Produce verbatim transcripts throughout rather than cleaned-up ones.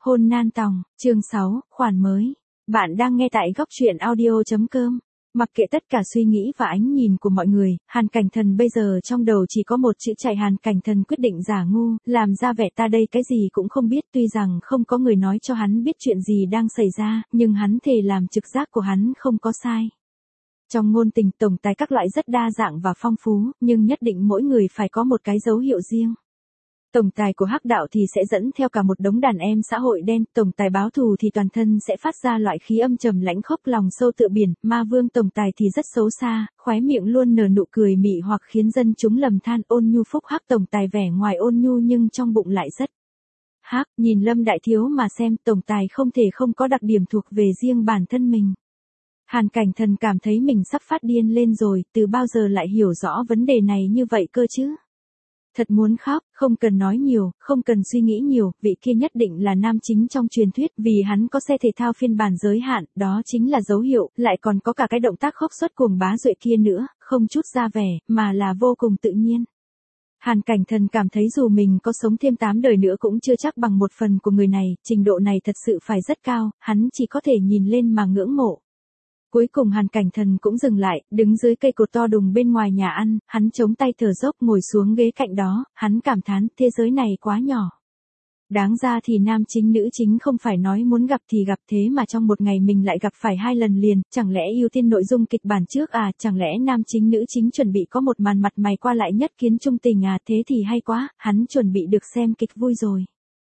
Hôn nan tòng, chương sáu, khoản mới. Bạn đang nghe tại góc truyện audio chấm com. Mặc kệ tất cả suy nghĩ và ánh nhìn của mọi người, Hàn Cảnh Thần bây giờ trong đầu chỉ có một chữ chạy. Hàn Cảnh Thần quyết định giả ngu, làm ra vẻ ta đây cái gì cũng không biết. Tuy rằng không có người nói cho hắn biết chuyện gì đang xảy ra, nhưng hắn thề làm trực giác của hắn không có sai. Trong ngôn tình tổng tài các loại rất đa dạng và phong phú, nhưng nhất định mỗi người phải có một cái dấu hiệu riêng. Tổng tài của hắc đạo thì sẽ dẫn theo cả một đống đàn em xã hội đen, tổng tài báo thù thì toàn thân sẽ phát ra loại khí âm trầm lãnh khốc lòng sâu tựa biển, ma vương tổng tài thì rất xấu xa, khóe miệng luôn nở nụ cười mị hoặc khiến dân chúng lầm than. Ôn nhu phúc hắc tổng tài vẻ ngoài ôn nhu nhưng trong bụng lại rất hắc, nhìn Lâm Đại Thiếu mà xem, tổng tài không thể không có đặc điểm thuộc về riêng bản thân mình. Hàn Cảnh Thần cảm thấy mình sắp phát điên lên rồi, từ bao giờ lại hiểu rõ vấn đề này như vậy cơ chứ? Thật muốn khóc, không cần nói nhiều, không cần suy nghĩ nhiều, vị kia nhất định là nam chính trong truyền thuyết, vì hắn có xe thể thao phiên bản giới hạn, đó chính là dấu hiệu, lại còn có cả cái động tác khốc xuất cuồng bá duệ kia nữa, không chút ra vẻ, mà là vô cùng tự nhiên. Hàn Cảnh Thần cảm thấy dù mình có sống thêm tám đời nữa cũng chưa chắc bằng một phần của người này, trình độ này thật sự phải rất cao, hắn chỉ có thể nhìn lên mà ngưỡng mộ. Cuối cùng Hàn Cảnh Thần cũng dừng lại, đứng dưới cây cột to đùng bên ngoài nhà ăn, hắn chống tay thở dốc ngồi xuống ghế cạnh đó, hắn cảm thán, thế giới này quá nhỏ. Đáng ra thì nam chính nữ chính không phải nói muốn gặp thì gặp, thế mà trong một ngày mình lại gặp phải hai lần liền, chẳng lẽ ưu tiên nội dung kịch bản trước à, chẳng lẽ nam chính nữ chính chuẩn bị có một màn mặt mày qua lại nhất kiến trung tình à, thế thì hay quá, hắn chuẩn bị được xem kịch vui rồi.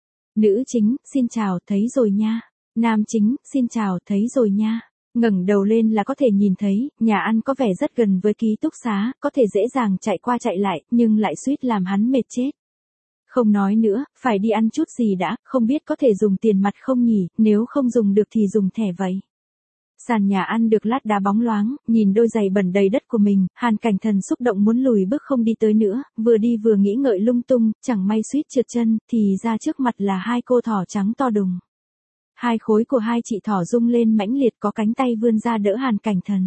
Nữ chính, xin chào, thấy rồi nha. Nam chính, xin chào, thấy rồi nha. Ngẩng đầu lên là có thể nhìn thấy, nhà ăn có vẻ rất gần với ký túc xá, có thể dễ dàng chạy qua chạy lại, nhưng lại suýt làm hắn mệt chết. Không nói nữa, phải đi ăn chút gì đã, không biết có thể dùng tiền mặt không nhỉ, nếu không dùng được thì dùng thẻ vậy. Sàn nhà ăn được lát đá bóng loáng, nhìn đôi giày bẩn đầy đất của mình, Hàn Cảnh Thần xúc động muốn lùi bước không đi tới nữa, vừa đi vừa nghĩ ngợi lung tung, chẳng may suýt trượt chân, thì ra trước mặt là hai cô thỏ trắng to đùng. Hai khối của hai chị thỏ rung lên mãnh liệt, có cánh tay vươn ra đỡ Hàn Cảnh Thần.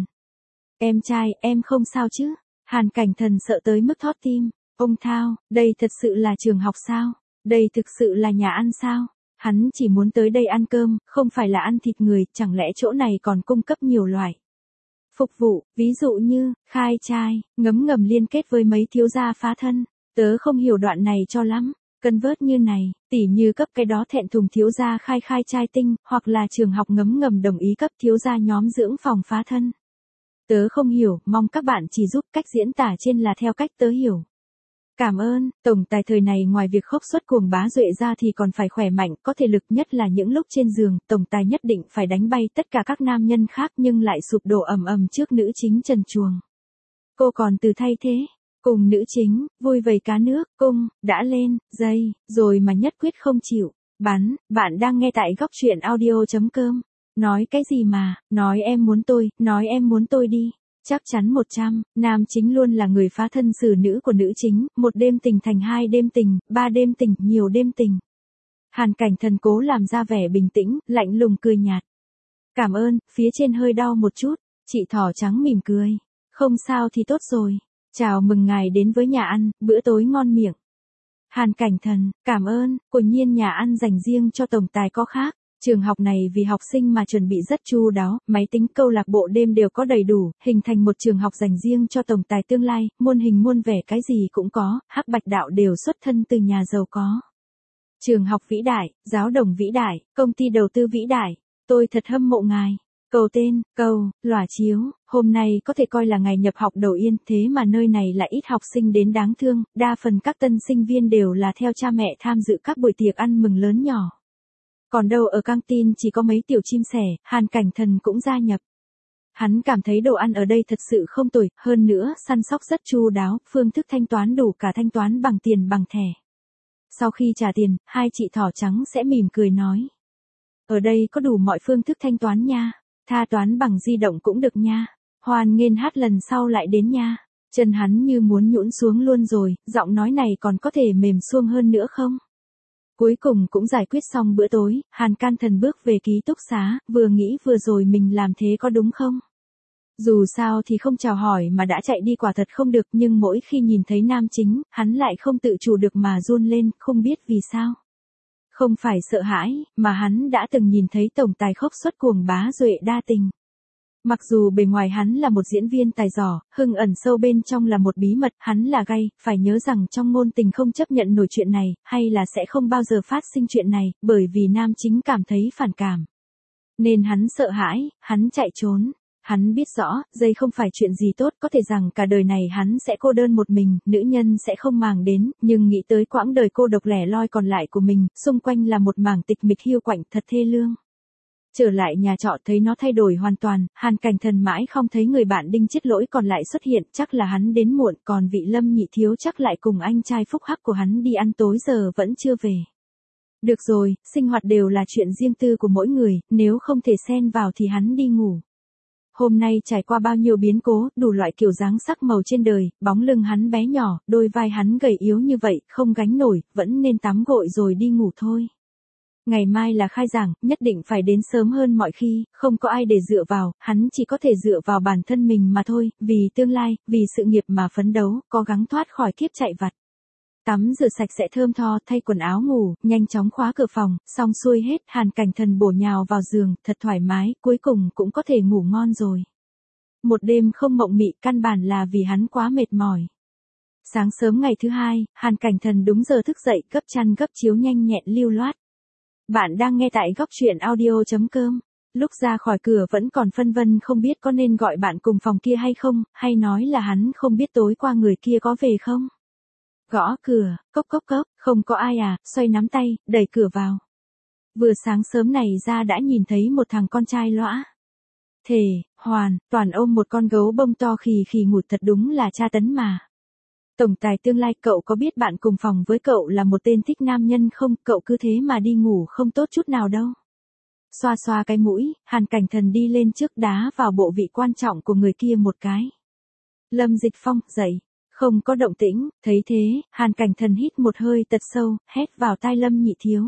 Em trai, em không sao chứ? Hàn Cảnh Thần sợ tới mức thót tim. Ông Thao, đây thật sự là trường học sao? Đây thực sự là nhà ăn sao? Hắn chỉ muốn tới đây ăn cơm, không phải là ăn thịt người, chẳng lẽ chỗ này còn cung cấp nhiều loại phục vụ, ví dụ như, khai trai, ngấm ngầm liên kết với mấy thiếu gia phá thân. Tớ không hiểu đoạn này cho lắm. Cân vớt như này, tỉ như cấp cái đó thẹn thùng thiếu gia khai khai trai tinh, hoặc là trường học ngấm ngầm đồng ý cấp thiếu gia nhóm dưỡng phòng phá thân. Tớ không hiểu, mong các bạn chỉ giúp, cách diễn tả trên là theo cách tớ hiểu. Cảm ơn, tổng tài thời này ngoài việc khốc xuất cuồng bá duệ ra thì còn phải khỏe mạnh, có thể lực, nhất là những lúc trên giường, tổng tài nhất định phải đánh bay tất cả các nam nhân khác nhưng lại sụp đổ ầm ầm trước nữ chính trần truồng. Cô còn từ thay thế. Cùng nữ chính, vui vầy cá nước, cung, đã lên, dây, rồi mà nhất quyết không chịu, bắn. Bạn đang nghe tại góc truyện audio chấm com. Nói cái gì mà, nói em muốn tôi, nói em muốn tôi đi. Chắc chắn một trăm, nam chính luôn là người phá thân xử nữ của nữ chính, một đêm tình thành hai đêm tình, ba đêm tình, nhiều đêm tình. Hàn Cảnh Thần cố làm ra vẻ bình tĩnh, lạnh lùng cười nhạt. Cảm ơn, phía trên hơi đau một chút, chị thỏ trắng mỉm cười. Không sao thì tốt rồi. Chào mừng ngài đến với nhà ăn, bữa tối ngon miệng. Hàn Cảnh Thần, cảm ơn, quả nhiên nhà ăn dành riêng cho tổng tài có khác. Trường học này vì học sinh mà chuẩn bị rất chu đáo, máy tính câu lạc bộ đêm đều có đầy đủ, hình thành một trường học dành riêng cho tổng tài tương lai, muôn hình muôn vẻ cái gì cũng có, hắc bạch đạo đều xuất thân từ nhà giàu có. Trường học vĩ đại, giáo đồng vĩ đại, công ty đầu tư vĩ đại, tôi thật hâm mộ ngài. Cầu tên, cầu, lòa chiếu, hôm nay có thể coi là ngày nhập học đầu yên, thế mà nơi này lại ít học sinh đến đáng thương, đa phần các tân sinh viên đều là theo cha mẹ tham dự các buổi tiệc ăn mừng lớn nhỏ. Còn đâu ở căng tin chỉ có mấy tiểu chim sẻ, Hàn Cảnh Thần cũng gia nhập. Hắn cảm thấy đồ ăn ở đây thật sự không tồi, hơn nữa, săn sóc rất chu đáo, phương thức thanh toán đủ cả thanh toán bằng tiền bằng thẻ. Sau khi trả tiền, hai chị thỏ trắng sẽ mỉm cười nói. Ở đây có đủ mọi phương thức thanh toán nha. Tha toán bằng di động cũng được nha. Hoan nghênh hát lần sau lại đến nha. Chân hắn như muốn nhũn xuống luôn rồi, giọng nói này còn có thể mềm xuông hơn nữa không? Cuối cùng cũng giải quyết xong bữa tối, Hàn Can Thần bước về ký túc xá, vừa nghĩ vừa rồi mình làm thế có đúng không? Dù sao thì không chào hỏi mà đã chạy đi quả thật không được, nhưng mỗi khi nhìn thấy nam chính, hắn lại không tự chủ được mà run lên, không biết vì sao. Không phải sợ hãi, mà hắn đã từng nhìn thấy tổng tài khốc xuất cuồng bá duệ đa tình. Mặc dù bề ngoài hắn là một diễn viên tài giỏi, hưng ẩn sâu bên trong là một bí mật, hắn là gay, phải nhớ rằng trong ngôn tình không chấp nhận nổi chuyện này, hay là sẽ không bao giờ phát sinh chuyện này, bởi vì nam chính cảm thấy phản cảm. Nên hắn sợ hãi, hắn chạy trốn. Hắn biết rõ, dây không phải chuyện gì tốt, có thể rằng cả đời này hắn sẽ cô đơn một mình, nữ nhân sẽ không màng đến, nhưng nghĩ tới quãng đời cô độc lẻ loi còn lại của mình, xung quanh là một mảng tịch mịch hiu quạnh thật thê lương. Trở lại nhà trọ thấy nó thay đổi hoàn toàn, Hàn Cảnh Thần mãi không thấy người bạn Đinh Chiết Lỗi còn lại xuất hiện, chắc là hắn đến muộn, còn vị Lâm Nhị Thiếu chắc lại cùng anh trai phúc hắc của hắn đi ăn tối giờ vẫn chưa về. Được rồi, sinh hoạt đều là chuyện riêng tư của mỗi người, nếu không thể xen vào thì hắn đi ngủ. Hôm nay trải qua bao nhiêu biến cố, đủ loại kiểu dáng sắc màu trên đời, bóng lưng hắn bé nhỏ, đôi vai hắn gầy yếu như vậy, không gánh nổi, vẫn nên tắm gội rồi đi ngủ thôi. Ngày mai là khai giảng, nhất định phải đến sớm hơn mọi khi, không có ai để dựa vào, hắn chỉ có thể dựa vào bản thân mình mà thôi, vì tương lai, vì sự nghiệp mà phấn đấu, cố gắng thoát khỏi kiếp chạy vặt. Tắm rửa sạch sẽ thơm tho, thay quần áo ngủ, nhanh chóng khóa cửa phòng, xong xuôi hết, Hàn Cảnh Thần bổ nhào vào giường, thật thoải mái, cuối cùng cũng có thể ngủ ngon rồi. Một đêm không mộng mị, căn bản là vì hắn quá mệt mỏi. Sáng sớm ngày thứ hai, Hàn Cảnh Thần đúng giờ thức dậy, gấp chăn gấp chiếu nhanh nhẹn lưu loát. Bạn đang nghe tại góc truyện audio chấm com. Lúc ra khỏi cửa vẫn còn phân vân không biết có nên gọi bạn cùng phòng kia hay không, hay nói là hắn không biết tối qua người kia có về không. Gõ cửa, cốc cốc cốc, không có ai à, xoay nắm tay, đẩy cửa vào. Vừa sáng sớm này ra đã nhìn thấy một thằng con trai lõa. Thề, hoàn, toàn ôm một con gấu bông to khì khì ngủ, thật đúng là tra tấn mà. Tổng tài tương lai, cậu có biết bạn cùng phòng với cậu là một tên thích nam nhân không, cậu cứ thế mà đi ngủ không tốt chút nào đâu. Xoa xoa cái mũi, Hàn Cảnh Thần đi lên trước đá vào bộ vị quan trọng của người kia một cái. Lâm Dịch Phong, dậy. Không có động tĩnh, thấy thế, Hàn Cảnh Thần hít một hơi thật sâu, hét vào tai Lâm Nhị Thiếu.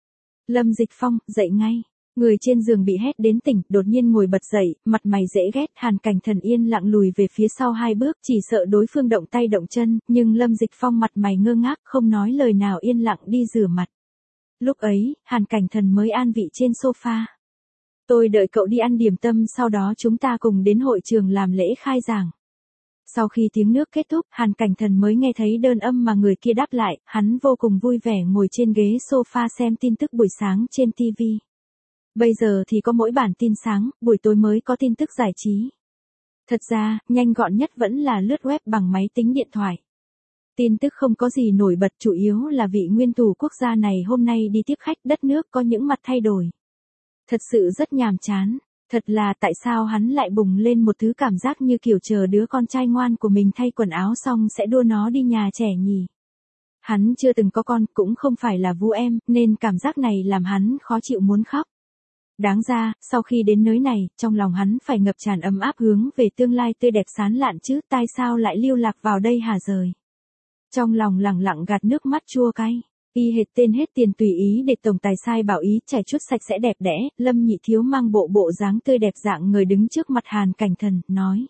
Lâm Dịch Phong, dậy ngay. Người trên giường bị hét đến tỉnh, đột nhiên ngồi bật dậy, mặt mày dễ ghét, Hàn Cảnh Thần yên lặng lùi về phía sau hai bước, chỉ sợ đối phương động tay động chân, nhưng Lâm Dịch Phong mặt mày ngơ ngác, không nói lời nào, yên lặng đi rửa mặt. Lúc ấy, Hàn Cảnh Thần mới an vị trên sofa. Tôi đợi cậu đi ăn điểm tâm, sau đó chúng ta cùng đến hội trường làm lễ khai giảng. Sau khi tiếng nước kết thúc, Hàn Cảnh Thần mới nghe thấy đơn âm mà người kia đáp lại, hắn vô cùng vui vẻ ngồi trên ghế sofa xem tin tức buổi sáng trên ti vi. Bây giờ thì có mỗi bản tin sáng, buổi tối mới có tin tức giải trí. Thật ra, nhanh gọn nhất vẫn là lướt web bằng máy tính điện thoại. Tin tức không có gì nổi bật, chủ yếu là vị nguyên thủ quốc gia này hôm nay đi tiếp khách, đất nước có những mặt thay đổi. Thật sự rất nhàm chán. Thật là tại sao hắn lại bùng lên một thứ cảm giác như kiểu chờ đứa con trai ngoan của mình thay quần áo xong sẽ đua nó đi nhà trẻ nhỉ. Hắn chưa từng có con, cũng không phải là vu em, nên cảm giác này làm hắn khó chịu muốn khóc. Đáng ra, sau khi đến nơi này, trong lòng hắn phải ngập tràn ấm áp hướng về tương lai tươi đẹp sán lạn chứ, tại sao lại lưu lạc vào đây hả rời. Trong lòng lẳng lặng gạt nước mắt chua cay. Y hệt tên hết tiền tùy ý để tổng tài sai bảo ý trải chuốt sạch sẽ đẹp đẽ, Lâm Nhị Thiếu mang bộ bộ dáng tươi đẹp dạng người đứng trước mặt Hàn Cảnh Thần, nói.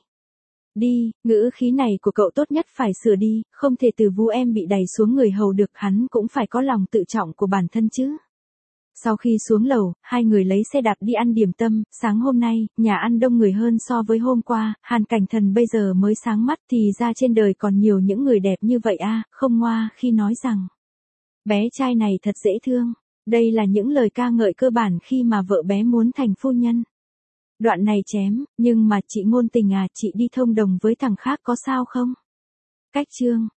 Đi, ngữ khí này của cậu tốt nhất phải sửa đi, không thể từ vu em bị đẩy xuống người hầu được, hắn cũng phải có lòng tự trọng của bản thân chứ. Sau khi xuống lầu, hai người lấy xe đạp đi ăn điểm tâm, sáng hôm nay, nhà ăn đông người hơn so với hôm qua, Hàn Cảnh Thần bây giờ mới sáng mắt thì ra trên đời còn nhiều những người đẹp như vậy a, không ngoa khi nói rằng. Bé trai này thật dễ thương. Đây là những lời ca ngợi cơ bản khi mà vợ bé muốn thành phu nhân. Đoạn này chém, nhưng mà chị ngôn tình à, chị đi thông đồng với thằng khác có sao không? Cách chương.